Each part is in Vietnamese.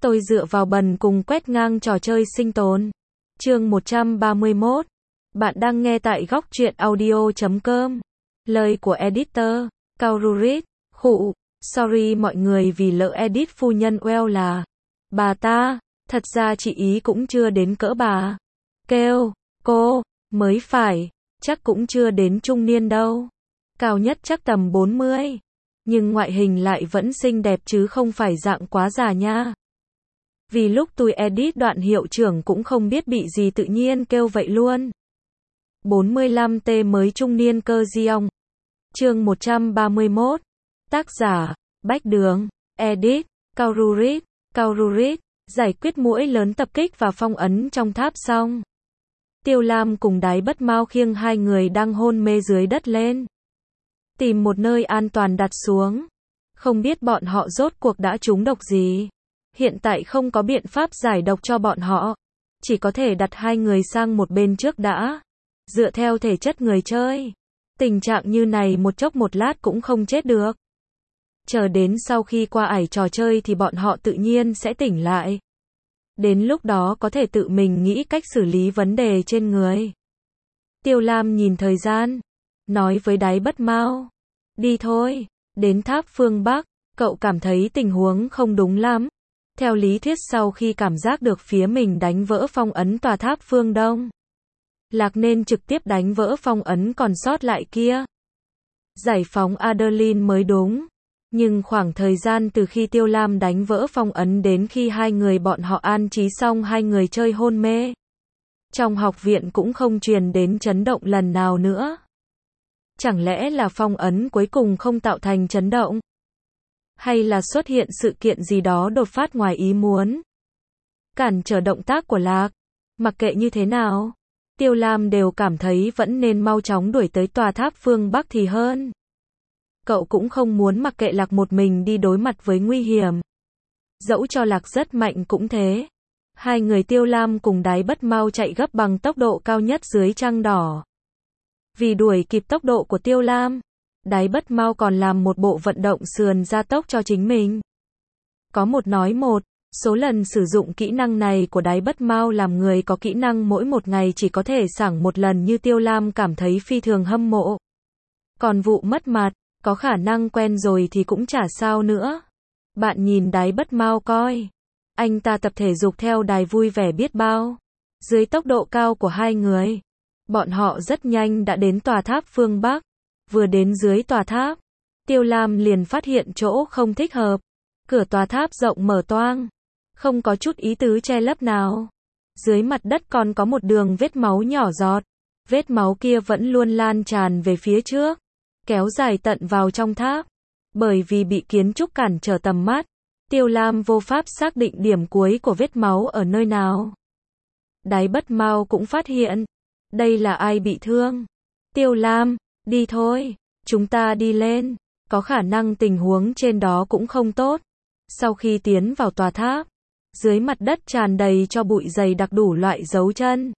Tôi dựa vào bần cùng quét ngang trò chơi sinh tồn. Chương 131. Bạn đang nghe tại góc truyện audio.com. Lời của editor, Kaururit. Khụ, sorry mọi người vì lỡ edit phu nhân well là bà ta, thật ra chị ý cũng chưa đến cỡ bà. Kêu, cô, mới phải, chắc cũng chưa đến trung niên đâu. Cao nhất chắc tầm 40. Nhưng ngoại hình lại vẫn xinh đẹp chứ không phải dạng quá già nha. Vì lúc tôi edit đoạn hiệu trưởng cũng không biết bị gì tự nhiên kêu vậy luôn. 45T mới trung niên cơ Giong. Chương 131. Tác giả, Bách Đường. Edit, Kaururit. Kaururit. Giải quyết muỗi lớn tập kích và phong ấn trong tháp xong. Tiêu Lam cùng Đái Bất Mao khiêng hai người đang hôn mê dưới đất lên. Tìm một nơi an toàn đặt xuống. Không biết bọn họ rốt cuộc đã trúng độc gì. Hiện tại không có biện pháp giải độc cho bọn họ. Chỉ có thể đặt hai người sang một bên trước đã. Dựa theo thể chất người chơi. Tình trạng như này một chốc một lát cũng không chết được. Chờ đến sau khi qua ải trò chơi thì bọn họ tự nhiên sẽ tỉnh lại. Đến lúc đó có thể tự mình nghĩ cách xử lý vấn đề trên người. Tiêu Lam nhìn thời gian. Nói với Đái Bất Mao. Đi thôi. Đến tháp phương Bắc. Cậu cảm thấy tình huống không đúng lắm. Theo lý thuyết sau khi cảm giác được phía mình đánh vỡ phong ấn tòa tháp phương Đông. Lạc nên trực tiếp đánh vỡ phong ấn còn sót lại kia. Giải phóng Adeline mới đúng. Nhưng khoảng thời gian từ khi Tiêu Lam đánh vỡ phong ấn đến khi hai người bọn họ an trí xong hai người chơi hôn mê. Trong học viện cũng không truyền đến chấn động lần nào nữa. Chẳng lẽ là phong ấn cuối cùng không tạo thành chấn động? Hay là xuất hiện sự kiện gì đó đột phát ngoài ý muốn? Cản trở động tác của Lạc. Mặc kệ như thế nào, Tiêu Lam đều cảm thấy vẫn nên mau chóng đuổi tới tòa tháp phương Bắc thì hơn. Cậu cũng không muốn mặc kệ Lạc một mình đi đối mặt với nguy hiểm. Dẫu cho Lạc rất mạnh cũng thế. Hai người Tiêu Lam cùng Đái Bất Mao chạy gấp bằng tốc độ cao nhất dưới trăng đỏ. Vì đuổi kịp tốc độ của Tiêu Lam, Đái Bất Mao còn làm một bộ vận động sườn gia tốc cho chính mình. Có một nói một, số lần sử dụng kỹ năng này của Đái Bất Mao làm người có kỹ năng mỗi một ngày chỉ có thể sảng một lần như Tiêu Lam cảm thấy phi thường hâm mộ. Còn vụ mất mặt, có khả năng quen rồi thì cũng chả sao nữa. Bạn nhìn Đái Bất Mao coi. Anh ta tập thể dục theo đài vui vẻ biết bao. Dưới tốc độ cao của hai người, bọn họ rất nhanh đã đến tòa tháp phương Bắc. Vừa đến dưới tòa tháp, Tiêu Lam liền phát hiện chỗ không thích hợp. Cửa tòa tháp rộng mở toang, không có chút ý tứ che lấp nào. Dưới mặt đất còn có một đường vết máu nhỏ giọt. Vết máu kia vẫn luôn lan tràn về phía trước, kéo dài tận vào trong tháp. Bởi vì bị kiến trúc cản trở tầm mắt, Tiêu Lam vô pháp xác định điểm cuối của vết máu ở nơi nào. Đái Bất Mao cũng phát hiện, đây là ai bị thương. Tiêu Lam, đi thôi, chúng ta đi lên, có khả năng tình huống trên đó cũng không tốt. Sau khi tiến vào tòa tháp, dưới mặt đất tràn đầy cho bụi dày đặc đủ loại dấu chân.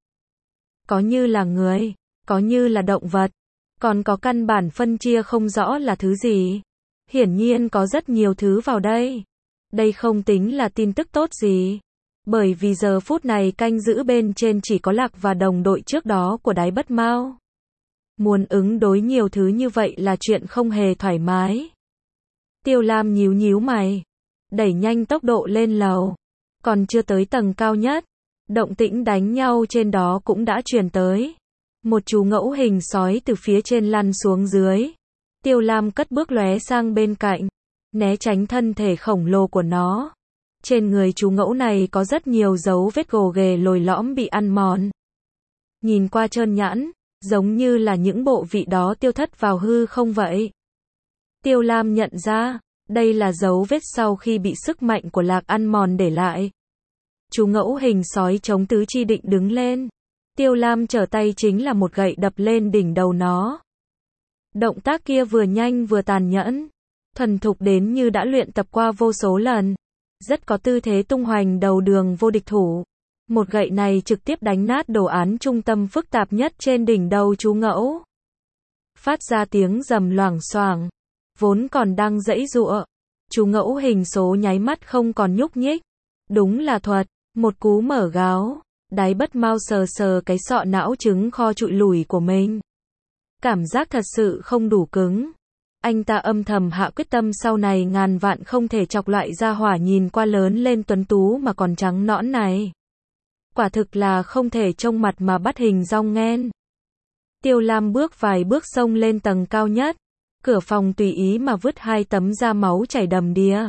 Có như là người, có như là động vật, còn có căn bản phân chia không rõ là thứ gì. Hiển nhiên có rất nhiều thứ vào đây. Đây không tính là tin tức tốt gì. Bởi vì giờ phút này canh giữ bên trên chỉ có Lạc và đồng đội trước đó của Đái Bất Mao. Muốn ứng đối nhiều thứ như vậy là chuyện không hề thoải mái. Tiêu Lam nhíu nhíu mày, đẩy nhanh tốc độ lên lầu. Còn chưa tới tầng cao nhất, động tĩnh đánh nhau trên đó cũng đã truyền tới. Một chú ngẫu hình sói từ phía trên lăn xuống dưới. Tiêu Lam cất bước lóe sang bên cạnh, né tránh thân thể khổng lồ của nó. Trên người chú ngẫu này có rất nhiều dấu vết gồ ghề lồi lõm bị ăn mòn. Nhìn qua trơn nhẵn, giống như là những bộ vị đó tiêu thất vào hư không vậy. Tiêu Lam nhận ra, đây là dấu vết sau khi bị sức mạnh của Lạc ăn mòn để lại. Chú ngẫu hình sói chống tứ chi định đứng lên. Tiêu Lam trở tay chính là một gậy đập lên đỉnh đầu nó. Động tác kia vừa nhanh vừa tàn nhẫn, thuần thục đến như đã luyện tập qua vô số lần. Rất có tư thế tung hoành đầu đường vô địch thủ. Một gậy này trực tiếp đánh nát đồ án trung tâm phức tạp nhất trên đỉnh đầu chú ngẫu. Phát ra tiếng rầm loảng xoảng. Vốn còn đang giãy giụa, chú ngẫu hình số nháy mắt không còn nhúc nhích. Đúng là thuật, một cú mở gáo, Đáy Bất Mau sờ sờ cái sọ não trứng kho trụi lủi của mình. Cảm giác thật sự không đủ cứng. Anh ta âm thầm hạ quyết tâm sau này ngàn vạn không thể chọc loại gia hỏa nhìn qua lớn lên tuấn tú mà còn trắng nõn này. Quả thực là không thể trông mặt mà bắt hình dong nghen. Tiêu Lam bước vài bước xông lên tầng cao nhất. Cửa phòng tùy ý mà vứt 2 tấm da máu chảy đầm đìa.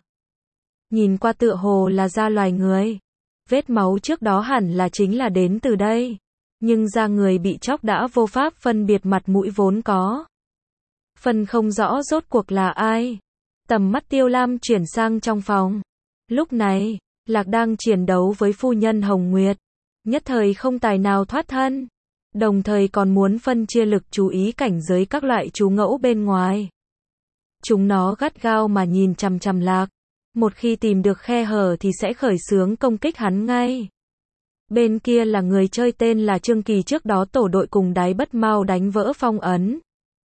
Nhìn qua tựa hồ là da loài người. Vết máu trước đó hẳn là chính là đến từ đây. Nhưng da người bị chóc đã vô pháp phân biệt mặt mũi vốn có. Phân không rõ rốt cuộc là ai. Tầm mắt Tiêu Lam chuyển sang trong phòng. Lúc này, Lạc đang chiến đấu với phu nhân Hồng Nguyệt. Nhất thời không tài nào thoát thân. Đồng thời còn muốn phân chia lực chú ý cảnh giới các loại chú ngẫu bên ngoài. Chúng nó gắt gao mà nhìn chằm chằm Lạc. Một khi tìm được khe hở thì sẽ khởi xướng công kích hắn ngay. Bên kia là người chơi tên là Trương Kỳ trước đó tổ đội cùng Đáy Bất Mau đánh vỡ phong ấn.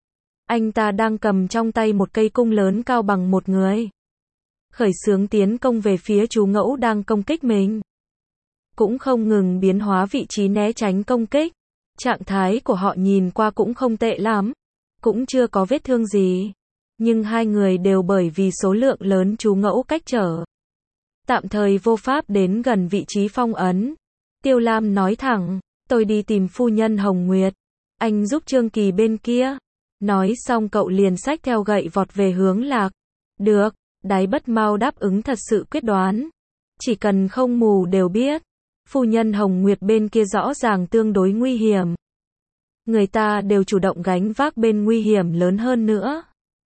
Anh ta đang cầm trong tay một cây cung lớn cao bằng một người. Khởi xướng tiến công về phía chú ngẫu đang công kích mình. Cũng không ngừng biến hóa vị trí né tránh công kích. Trạng thái của họ nhìn qua cũng không tệ lắm. Cũng chưa có vết thương gì. Nhưng hai người đều bởi vì số lượng lớn chú ngẫu cách trở. Tạm thời vô pháp đến gần vị trí phong ấn. Tiêu Lam nói thẳng, tôi đi tìm phu nhân Hồng Nguyệt. Anh giúp Trương Kỳ bên kia. Nói xong cậu liền xách theo gậy vọt về hướng Lạc. Được, Đáy Bất Mau đáp ứng thật sự quyết đoán. Chỉ cần không mù đều biết. Phu nhân Hồng Nguyệt bên kia rõ ràng tương đối nguy hiểm. Người ta đều chủ động gánh vác bên nguy hiểm lớn hơn nữa.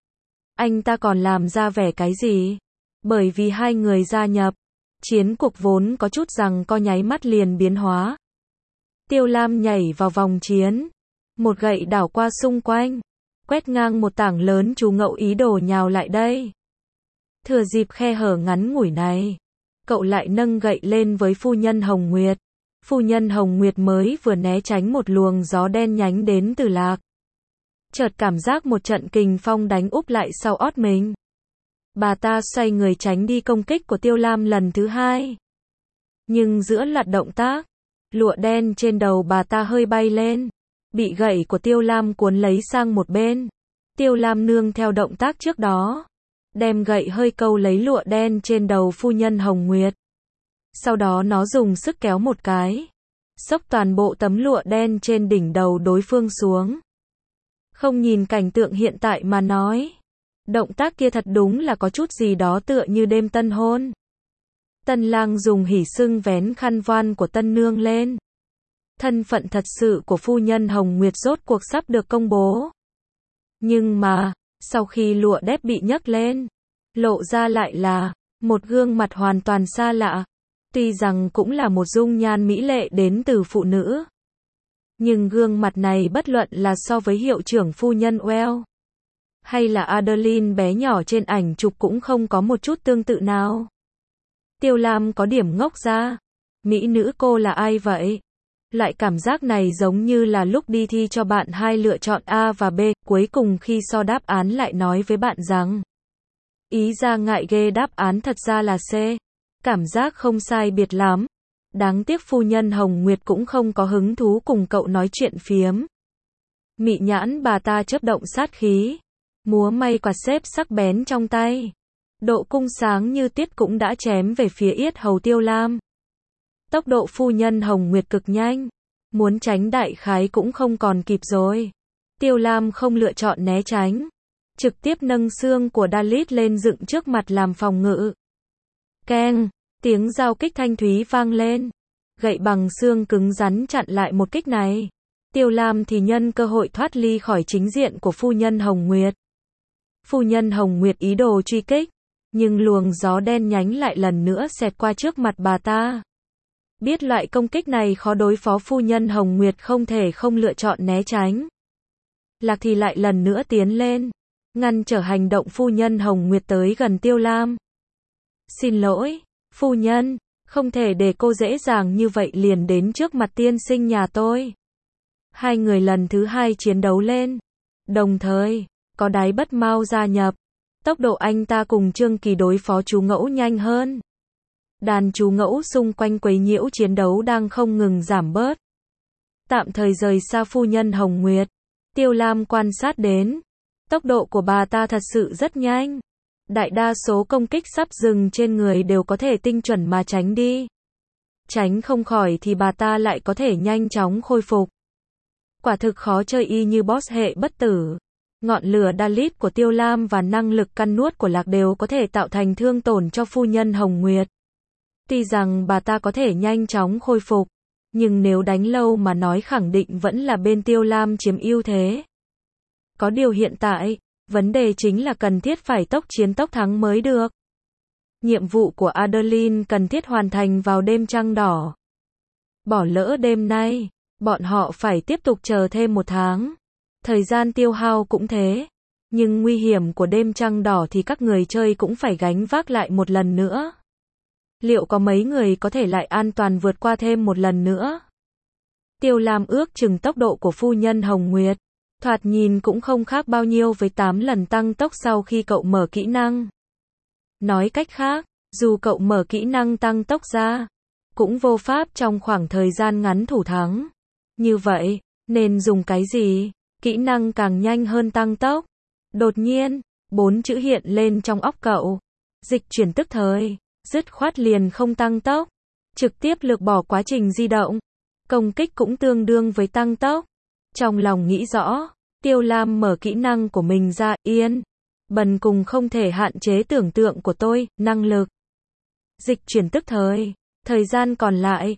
Anh ta còn làm ra vẻ cái gì? Bởi vì hai người gia nhập. Chiến cuộc vốn có chút rằng co nháy mắt liền biến hóa. Tiêu Lam nhảy vào vòng chiến. Một gậy đảo qua xung quanh. Quét ngang một tảng lớn chú ngẫu ý đồ nhào lại đây. Thừa dịp khe hở ngắn ngủi này. Cậu lại nâng gậy lên với phu nhân Hồng Nguyệt. Phu nhân Hồng Nguyệt mới vừa né tránh một luồng gió đen nhánh đến từ Lạc. Chợt cảm giác một trận kình phong đánh úp lại sau ót mình. Bà ta xoay người tránh đi công kích của Tiêu Lam lần thứ hai. Nhưng giữa loạt động tác, lụa đen trên đầu bà ta hơi bay lên. Bị gậy của Tiêu Lam cuốn lấy sang một bên. Tiêu Lam nương theo động tác trước đó. Đem gậy hơi câu lấy lụa đen trên đầu phu nhân Hồng Nguyệt. Sau đó nó dùng sức kéo một cái. Xốc toàn bộ tấm lụa đen trên đỉnh đầu đối phương xuống. Không nhìn cảnh tượng hiện tại mà nói. Động tác kia thật đúng là có chút gì đó tựa như đêm tân hôn. Tân lang dùng hỉ sưng vén khăn voan của tân nương lên. Thân phận thật sự của phu nhân Hồng Nguyệt rốt cuộc sắp được công bố. Nhưng mà, sau khi lụa đép bị nhấc lên, lộ ra lại là một gương mặt hoàn toàn xa lạ. Tuy rằng cũng là một dung nhan mỹ lệ đến từ phụ nữ. Nhưng gương mặt này bất luận là so với hiệu trưởng phu nhân Well hay là Adeline bé nhỏ trên ảnh chụp cũng không có một chút tương tự nào. Tiêu Lam có điểm ngốc ra. Mỹ nữ cô là ai vậy? Loại cảm giác này giống như là lúc đi thi cho bạn hai lựa chọn A và B, cuối cùng khi so đáp án lại nói với bạn rằng ý ra ngại ghê đáp án thật ra là C. Cảm giác không sai biệt lắm. Đáng tiếc phu nhân Hồng Nguyệt cũng không có hứng thú cùng cậu nói chuyện phiếm. Mị nhãn bà ta chớp động sát khí. Múa may quạt xếp sắc bén trong tay. Độ cung sáng như tiết cũng đã chém về phía yết hầu Tiêu Lam. Tốc độ phu nhân Hồng Nguyệt cực nhanh. Muốn tránh đại khái cũng không còn kịp rồi. Tiêu Lam không lựa chọn né tránh. Trực tiếp nâng xương của Dalit lên dựng trước mặt làm phòng ngự. Keng, tiếng giao kích thanh thúy vang lên. Gậy bằng xương cứng rắn chặn lại một kích này. Tiêu Lam thì nhân cơ hội thoát ly khỏi chính diện của phu nhân Hồng Nguyệt. Phu nhân Hồng Nguyệt ý đồ truy kích. Nhưng luồng gió đen nhánh lại lần nữa xẹt qua trước mặt bà ta. Biết loại công kích này khó đối phó, phu nhân Hồng Nguyệt không thể không lựa chọn né tránh. Lạc thì lại lần nữa tiến lên. Ngăn trở hành động phu nhân Hồng Nguyệt tới gần Tiêu Lam. Xin lỗi, phu nhân, không thể để cô dễ dàng như vậy liền đến trước mặt tiên sinh nhà tôi. Hai người lần thứ hai chiến đấu lên. Đồng thời, có Đáy Bất Mau gia nhập. Tốc độ anh ta cùng Trương Kỳ đối phó chú ngẫu nhanh hơn. Đàn chú ngẫu xung quanh quấy nhiễu chiến đấu đang không ngừng giảm bớt. Tạm thời rời xa phu nhân Hồng Nguyệt. Tiêu Lam quan sát đến. Tốc độ của bà ta thật sự rất nhanh. Đại đa số công kích sắp dừng trên người đều có thể tinh chuẩn mà tránh đi. Tránh không khỏi thì bà ta lại có thể nhanh chóng khôi phục. Quả thực khó chơi y như boss hệ bất tử. Ngọn lửa Dalit của Tiêu Lam và năng lực căn nuốt của Lạc đều có thể tạo thành thương tổn cho phu nhân Hồng Nguyệt. Tuy rằng bà ta có thể nhanh chóng khôi phục, nhưng nếu đánh lâu mà nói khẳng định vẫn là bên Tiêu Lam chiếm ưu thế. Có điều hiện tại, vấn đề chính là cần thiết phải tốc chiến tốc thắng mới được. Nhiệm vụ của Adeline cần thiết hoàn thành vào đêm trăng đỏ. Bỏ lỡ đêm nay, bọn họ phải tiếp tục chờ thêm 1 tháng. Thời gian tiêu hao cũng thế. Nhưng nguy hiểm của đêm trăng đỏ thì các người chơi cũng phải gánh vác lại một lần nữa. Liệu có mấy người có thể lại an toàn vượt qua thêm một lần nữa? Tiêu Lam ước chừng tốc độ của phu nhân Hồng Nguyệt. Thoạt nhìn cũng không khác bao nhiêu với 8 lần tăng tốc sau khi cậu mở kỹ năng. Nói cách khác, dù cậu mở kỹ năng tăng tốc ra, cũng vô pháp trong khoảng thời gian ngắn thủ thắng. Như vậy, nên dùng cái gì? Kỹ năng càng nhanh hơn tăng tốc. Đột nhiên, 4 chữ hiện lên trong óc cậu. Dịch chuyển tức thời, dứt khoát liền không tăng tốc. Trực tiếp lược bỏ quá trình di động. Công kích cũng tương đương với tăng tốc. Trong lòng nghĩ rõ, Tiêu Lam mở kỹ năng của mình ra, yên. Bần cùng không thể hạn chế tưởng tượng của tôi, năng lực. Dịch chuyển tức thời, thời gian còn lại,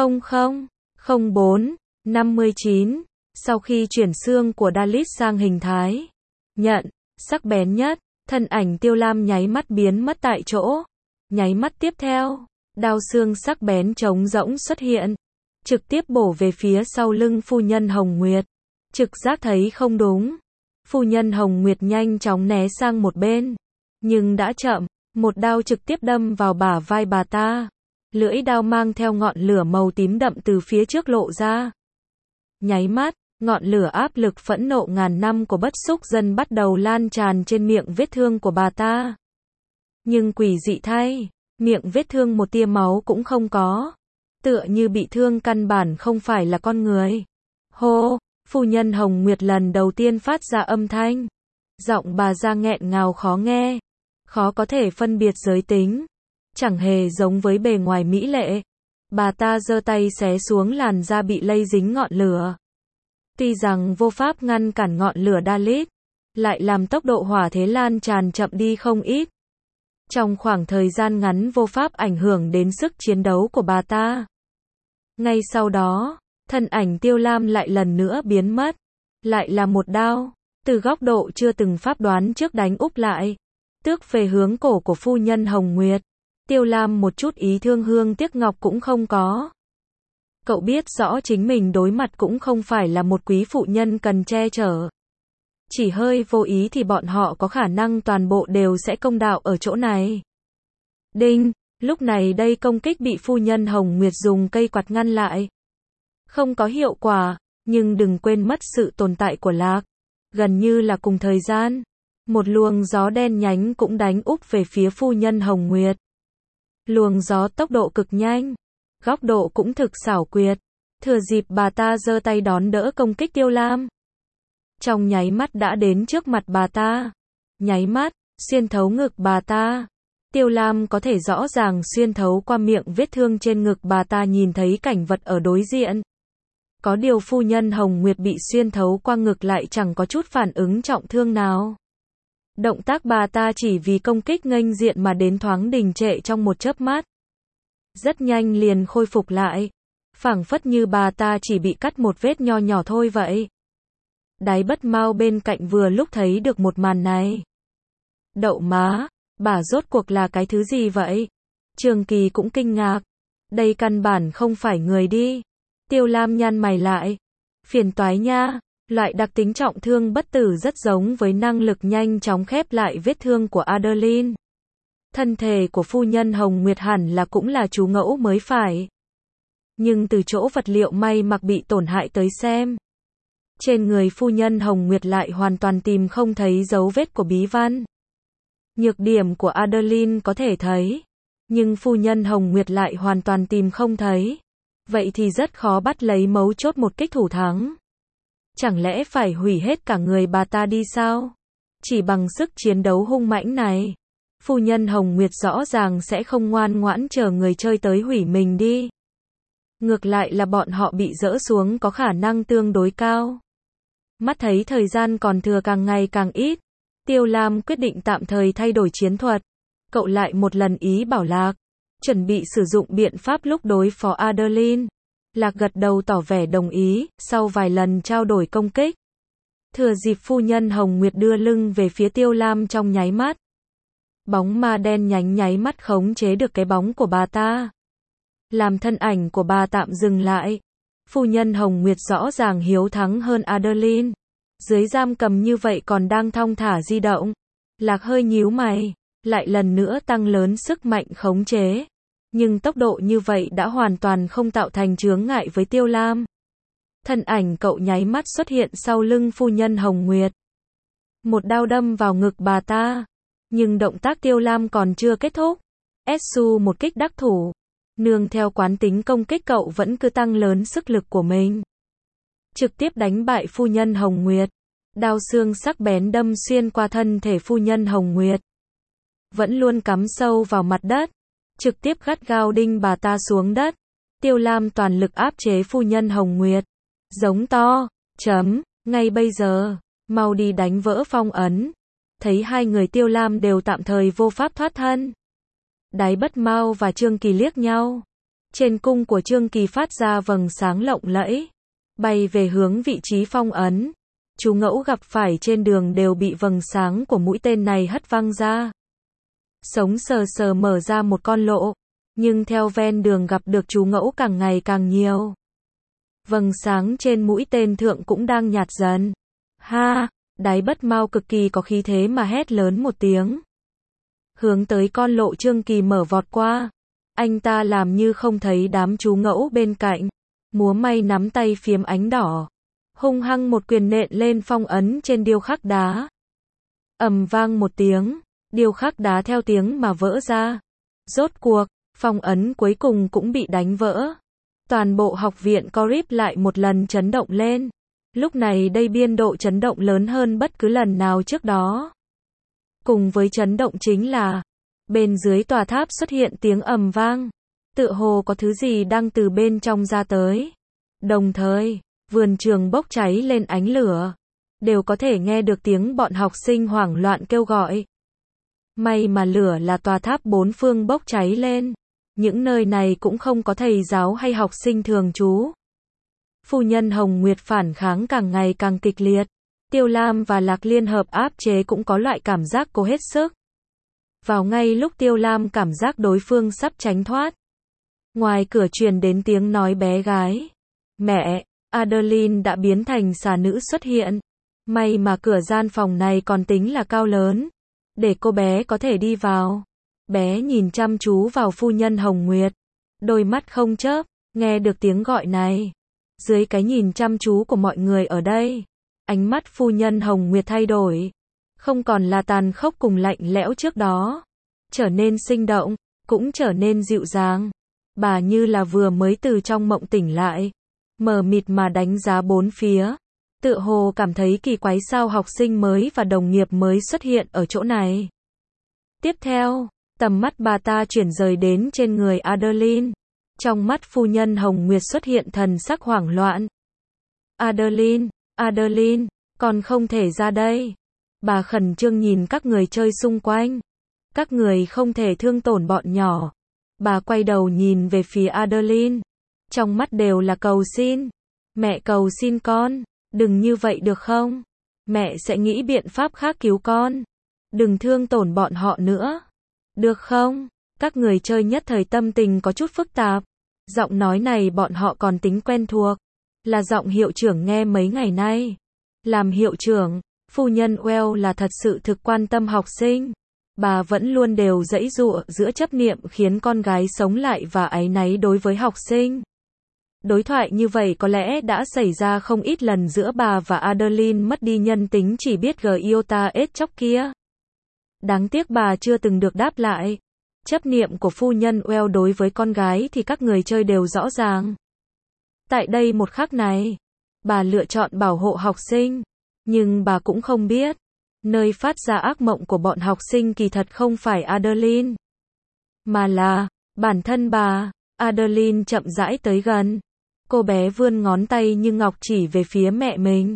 000459. Sau khi chuyển xương của Dalit sang hình thái nhận, sắc bén nhất, thân ảnh Tiêu Lam nháy mắt biến mất tại chỗ. Nháy mắt tiếp theo, đao xương sắc bén trống rỗng xuất hiện, trực tiếp bổ về phía sau lưng phu nhân Hồng Nguyệt. Trực giác thấy không đúng, phu nhân Hồng Nguyệt nhanh chóng né sang một bên, nhưng đã chậm, một đao trực tiếp đâm vào bả vai bà ta. Lưỡi đao mang theo ngọn lửa màu tím đậm từ phía trước lộ ra. Nháy mắt, ngọn lửa áp lực phẫn nộ ngàn năm của bất xúc dần bắt đầu lan tràn trên miệng vết thương của bà ta. Nhưng quỷ dị thay, miệng vết thương một tia máu cũng không có. Tựa như bị thương căn bản không phải là con người. Hô, phu nhân Hồng Nguyệt lần đầu tiên phát ra âm thanh. Giọng bà ra nghẹn ngào khó nghe. Khó có thể phân biệt giới tính. Chẳng hề giống với bề ngoài mỹ lệ. Bà ta giơ tay xé xuống làn da bị lây dính ngọn lửa. Tuy rằng vô pháp ngăn cản ngọn lửa Dalit, lại làm tốc độ hỏa thế lan tràn chậm đi không ít. Trong khoảng thời gian ngắn vô pháp ảnh hưởng đến sức chiến đấu của bà ta. Ngay sau đó, thân ảnh Tiêu Lam lại lần nữa biến mất. Lại là một đao, từ góc độ chưa từng pháp đoán trước đánh úp lại. Tước về hướng cổ của phu nhân Hồng Nguyệt. Tiêu Lam một chút ý thương hương tiếc ngọc cũng không có. Cậu biết rõ chính mình đối mặt cũng không phải là một quý phụ nhân cần che chở. Chỉ hơi vô ý thì bọn họ có khả năng toàn bộ đều sẽ công đạo ở chỗ này. Đinh, lúc này đây công kích bị phu nhân Hồng Nguyệt dùng cây quạt ngăn lại. Không có hiệu quả, nhưng đừng quên mất sự tồn tại của Lạc. Gần như là cùng thời gian, một luồng gió đen nhánh cũng đánh úp về phía phu nhân Hồng Nguyệt. Luồng gió tốc độ cực nhanh, góc độ cũng thực xảo quyệt. Thừa dịp bà ta giơ tay đón đỡ công kích Tiêu Lam. Trong nháy mắt đã đến trước mặt bà ta. Nháy mắt, xuyên thấu ngực bà ta. Tiêu Lam có thể rõ ràng xuyên thấu qua miệng vết thương trên ngực bà ta nhìn thấy cảnh vật ở đối diện. Có điều phu nhân Hồng Nguyệt bị xuyên thấu qua ngực lại chẳng có chút phản ứng trọng thương nào. Động tác bà ta chỉ vì công kích nghênh diện mà đến thoáng đình trệ trong một chớp mắt. Rất nhanh liền khôi phục lại. Phảng phất như bà ta chỉ bị cắt một vết nho nhỏ thôi vậy. Đáy Bất Mau bên cạnh vừa lúc thấy được một màn này. Đậu má, bà rốt cuộc là cái thứ gì vậy? Trường Kỳ cũng kinh ngạc. Đây căn bản không phải người đi. Tiêu Lam nhăn mày lại. Phiền toái nha, loại đặc tính trọng thương bất tử rất giống với năng lực nhanh chóng khép lại vết thương của Adeline. Thân thể của phu nhân Hồng Nguyệt hẳn là cũng là chú ngẫu mới phải. Nhưng từ chỗ vật liệu may mặc bị tổn hại tới xem. Trên người phu nhân Hồng Nguyệt lại hoàn toàn tìm không thấy dấu vết của bí văn. Nhược điểm của Adeline có thể thấy. Nhưng phu nhân Hồng Nguyệt lại hoàn toàn tìm không thấy. Vậy thì rất khó bắt lấy mấu chốt một kích thủ thắng. Chẳng lẽ phải hủy hết cả người bà ta đi sao? Chỉ bằng sức chiến đấu hung mãnh này, phu nhân Hồng Nguyệt rõ ràng sẽ không ngoan ngoãn chờ người chơi tới hủy mình đi. Ngược lại là bọn họ bị dỡ xuống có khả năng tương đối cao. Mắt thấy thời gian còn thừa càng ngày càng ít, Tiêu Lam quyết định tạm thời thay đổi chiến thuật. Cậu lại một lần ý bảo Lạc, chuẩn bị sử dụng biện pháp lúc đối phó Adeline. Lạc gật đầu tỏ vẻ đồng ý, sau vài lần trao đổi công kích. Thừa dịp phu nhân Hồng Nguyệt đưa lưng về phía Tiêu Lam trong nháy mắt. Bóng ma đen nhánh nháy mắt khống chế được cái bóng của bà ta. Làm thân ảnh của bà tạm dừng lại. Phu nhân Hồng Nguyệt rõ ràng hiếu thắng hơn Adeline. Dưới giam cầm như vậy còn đang thong thả di động. Lạc hơi nhíu mày, lại lần nữa tăng lớn sức mạnh khống chế. Nhưng tốc độ như vậy đã hoàn toàn không tạo thành chướng ngại với Tiêu Lam. Thân ảnh cậu nháy mắt xuất hiện sau lưng phu nhân Hồng Nguyệt. Một đao đâm vào ngực bà ta. Nhưng động tác Tiêu Lam còn chưa kết thúc. Su một kích đắc thủ. Nương theo quán tính công kích cậu vẫn cứ tăng lớn sức lực của mình. Trực tiếp đánh bại phu nhân Hồng Nguyệt. Đao xương sắc bén đâm xuyên qua thân thể phu nhân Hồng Nguyệt. Vẫn luôn cắm sâu vào mặt đất. Trực tiếp gắt gao đinh bà ta xuống đất. Tiêu Lam toàn lực áp chế phu nhân Hồng Nguyệt. Giống to, ngay bây giờ, mau đi đánh vỡ phong ấn. Thấy hai người Tiêu Lam đều tạm thời vô pháp thoát thân. Đái Bất Mao và Trương Kỳ liếc nhau. Trên cung của Trương Kỳ phát ra vầng sáng lộng lẫy, bay về hướng vị trí phong ấn. Chú Ngẫu gặp phải trên đường đều bị vầng sáng của mũi tên này hất văng ra. Sống sờ sờ mở ra một con lộ, nhưng theo ven đường gặp được chú Ngẫu càng ngày càng nhiều. Vầng sáng trên mũi tên thượng cũng đang nhạt dần. Ha, Đái Bất Mao cực kỳ có khí thế mà hét lớn một tiếng. Hướng tới con lộ Trương Kỳ mở vọt qua. Anh ta làm như không thấy đám chú Ngẫu bên cạnh. Múa may nắm tay phiếm ánh đỏ. Hung hăng một quyền nện lên phong ấn trên điêu khắc đá. Ầm vang một tiếng. Điêu khắc đá theo tiếng mà vỡ ra. Rốt cuộc, phong ấn cuối cùng cũng bị đánh vỡ. Toàn bộ học viện Corip lại một lần chấn động lên. Lúc này đây biên độ chấn động lớn hơn bất cứ lần nào trước đó. Cùng với chấn động chính là, bên dưới tòa tháp xuất hiện tiếng ầm vang. Tựa hồ có thứ gì đang từ bên trong ra tới. Đồng thời, vườn trường bốc cháy lên ánh lửa. Đều có thể nghe được tiếng bọn học sinh hoảng loạn kêu gọi. May mà lửa là tòa tháp bốn phương bốc cháy lên. Những nơi này cũng không có thầy giáo hay học sinh thường trú. Phu nhân Hồng Nguyệt phản kháng càng ngày càng kịch liệt. Tiêu Lam và Lạc liên hợp áp chế cũng có loại cảm giác cố hết sức. Vào ngay lúc Tiêu Lam cảm giác đối phương sắp tránh thoát. Ngoài cửa truyền đến tiếng nói bé gái. Mẹ, Adeline đã biến thành xà nữ xuất hiện. May mà cửa gian phòng này còn tính là cao lớn. Để cô bé có thể đi vào. Bé nhìn chăm chú vào phu nhân Hồng Nguyệt. Đôi mắt không chớp, nghe được tiếng gọi này. Dưới cái nhìn chăm chú của mọi người ở đây, ánh mắt phu nhân Hồng Nguyệt thay đổi. Không còn là tàn khốc cùng lạnh lẽo trước đó. Trở nên sinh động, cũng trở nên dịu dàng. Bà như là vừa mới từ trong mộng tỉnh lại. Mờ mịt mà đánh giá bốn phía. Tựa hồ cảm thấy kỳ quái sao học sinh mới và đồng nghiệp mới xuất hiện ở chỗ này. Tiếp theo, tầm mắt bà ta chuyển rời đến trên người Adeline. Trong mắt phu nhân Hồng Nguyệt xuất hiện thần sắc hoảng loạn. Adeline, con không thể ra đây. Bà khẩn trương nhìn các người chơi xung quanh. Các người không thể thương tổn bọn nhỏ. Bà quay đầu nhìn về phía Adeline. Trong mắt đều là cầu xin. Mẹ cầu xin con, đừng như vậy được không? Mẹ sẽ nghĩ biện pháp khác cứu con. Đừng thương tổn bọn họ nữa. Được không? Các người chơi nhất thời tâm tình có chút phức tạp. Giọng nói này bọn họ còn tính quen thuộc. Là giọng hiệu trưởng nghe mấy ngày nay. Làm hiệu trưởng, phu nhân Well là thật sự thực quan tâm học sinh. Bà vẫn luôn đều giãy giụa giữa chấp niệm khiến con gái sống lại và áy náy đối với học sinh. Đối thoại như vậy có lẽ đã xảy ra không ít lần giữa bà và Adeline mất đi nhân tính chỉ biết iota ết chóc kia. Đáng tiếc bà chưa từng được đáp lại. Chấp niệm của phu nhân Well đối với con gái thì các người chơi đều rõ ràng. Tại đây một khắc này, bà lựa chọn bảo hộ học sinh, nhưng bà cũng không biết, nơi phát ra ác mộng của bọn học sinh kỳ thật không phải Adeline, mà là bản thân bà. Adeline chậm rãi tới gần. Cô bé vươn ngón tay như ngọc chỉ về phía mẹ mình.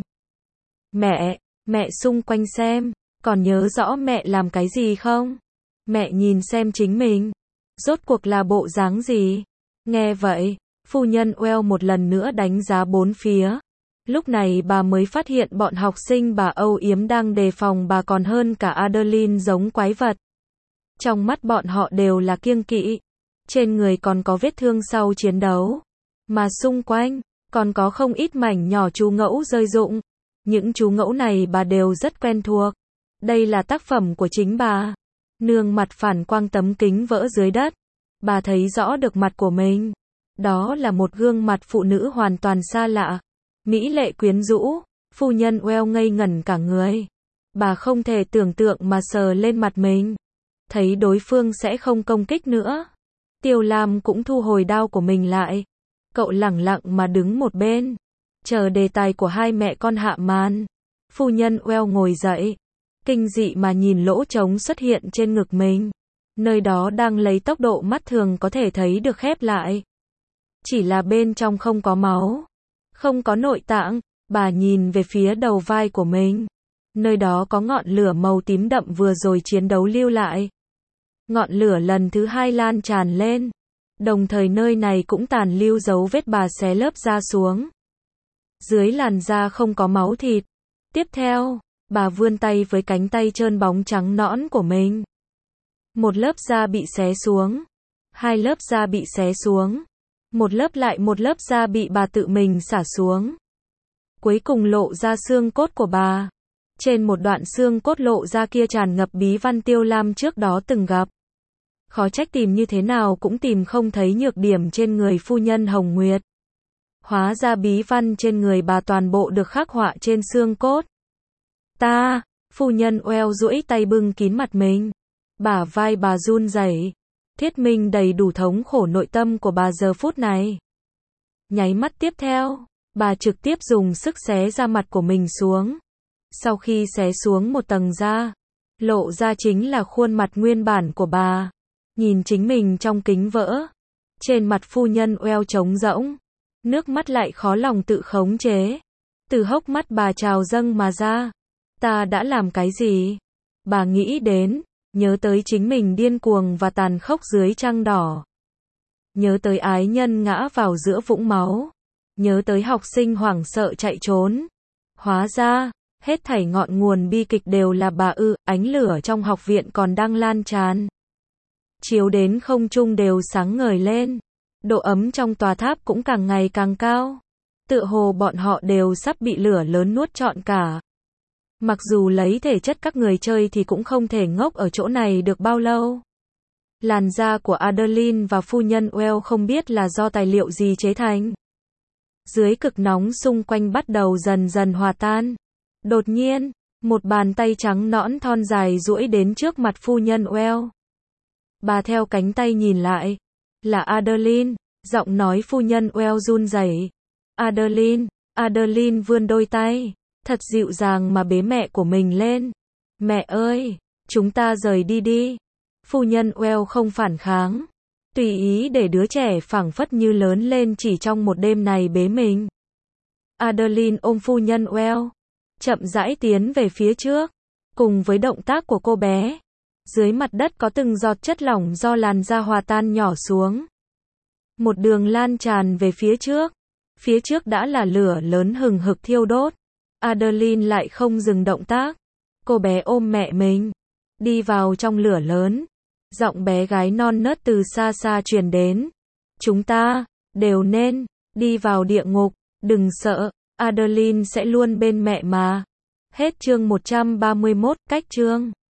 Mẹ xung quanh xem, còn nhớ rõ mẹ làm cái gì không? Mẹ nhìn xem chính mình, rốt cuộc là bộ dáng gì? Nghe vậy, phu nhân Well một lần nữa đánh giá bốn phía. Lúc này bà mới phát hiện bọn học sinh bà âu yếm đang đề phòng bà còn hơn cả Adeline giống quái vật. Trong mắt bọn họ đều là kiêng kỵ. Trên người còn có vết thương sau chiến đấu. Mà xung quanh, còn có không ít mảnh nhỏ chú ngẫu rơi rụng. Những chú ngẫu này bà đều rất quen thuộc. Đây là tác phẩm của chính bà. Nương mặt phản quang tấm kính vỡ dưới đất. Bà thấy rõ được mặt của mình. Đó là một gương mặt phụ nữ hoàn toàn xa lạ. Mỹ lệ quyến rũ. Phu nhân Well ngây ngẩn cả người. Bà không thể tưởng tượng mà sờ lên mặt mình. Thấy đối phương sẽ không công kích nữa. Tiêu Lam cũng thu hồi đao của mình lại. Cậu lẳng lặng mà đứng một bên, chờ đề tài của hai mẹ con hạ màn. Phu nhân Well ngồi dậy, kinh dị mà nhìn lỗ trống xuất hiện trên ngực mình. Nơi đó đang lấy tốc độ mắt thường có thể thấy được khép lại. Chỉ là bên trong không có máu, không có nội tạng. Bà nhìn về phía đầu vai của mình. Nơi đó có ngọn lửa màu tím đậm vừa rồi chiến đấu lưu lại. Ngọn lửa lần thứ hai lan tràn lên. Đồng thời nơi này cũng tàn lưu dấu vết bà xé lớp da xuống. Dưới làn da không có máu thịt. Tiếp theo, bà vươn tay với cánh tay trơn bóng trắng nõn của mình. Một lớp da bị xé xuống. Hai lớp da bị xé xuống. Một lớp da bị bà tự mình xả xuống. Cuối cùng lộ ra xương cốt của bà. Trên một đoạn xương cốt lộ ra kia tràn ngập bí văn Tiêu Lam trước đó từng gặp. Khó trách tìm như thế nào cũng tìm không thấy nhược điểm trên người phu nhân Hồng Nguyệt. Hóa ra bí văn trên người bà toàn bộ được khắc họa trên xương cốt. Phu nhân Well duỗi tay bưng kín mặt mình. Bả vai bà run rẩy, thuyết minh đầy đủ thống khổ nội tâm của bà giờ phút này. Nháy mắt tiếp theo, bà trực tiếp dùng sức xé da mặt của mình xuống. Sau khi xé xuống một tầng da, lộ ra chính là khuôn mặt nguyên bản của bà. Nhìn chính mình trong kính vỡ. Trên mặt phu nhân Well trống rỗng. Nước mắt lại khó lòng tự khống chế. Từ hốc mắt bà trào dâng mà ra. Ta đã làm cái gì? Bà nghĩ đến, nhớ tới chính mình điên cuồng và tàn khốc dưới trăng đỏ. Nhớ tới ái nhân ngã vào giữa vũng máu. Nhớ tới học sinh hoảng sợ chạy trốn. Hóa ra, hết thảy ngọn nguồn bi kịch đều là bà ánh lửa trong học viện còn đang lan tràn. Chiếu đến không trung đều sáng ngời lên. Độ ấm trong tòa tháp cũng càng ngày càng cao. Tựa hồ bọn họ đều sắp bị lửa lớn nuốt trọn cả. Mặc dù lấy thể chất các người chơi thì cũng không thể ngốc ở chỗ này được bao lâu. Làn da của Adeline và phu nhân Well không biết là do tài liệu gì chế thành. Dưới cực nóng xung quanh bắt đầu dần dần hòa tan. Đột nhiên, một bàn tay trắng nõn thon dài duỗi đến trước mặt phu nhân Well. Bà theo cánh tay nhìn lại. Là Adeline. Giọng nói phu nhân Well run rẩy. Adeline vươn đôi tay. Thật dịu dàng mà bế mẹ của mình lên. Mẹ ơi, chúng ta rời đi đi. Phu nhân Well không phản kháng. Tùy ý để đứa trẻ phảng phất như lớn lên chỉ trong một đêm này bế mình. Adeline ôm phu nhân Well. Chậm rãi tiến về phía trước. Cùng với động tác của cô bé. Dưới mặt đất có từng giọt chất lỏng do làn da hòa tan nhỏ xuống. Một đường lan tràn về phía trước. Phía trước đã là lửa lớn hừng hực thiêu đốt. Adeline lại không dừng động tác. Cô bé ôm mẹ mình. Đi vào trong lửa lớn. Giọng bé gái non nớt từ xa xa truyền đến. Chúng ta, đều nên, đi vào địa ngục. Đừng sợ, Adeline sẽ luôn bên mẹ mà. Hết chương 131, cách chương.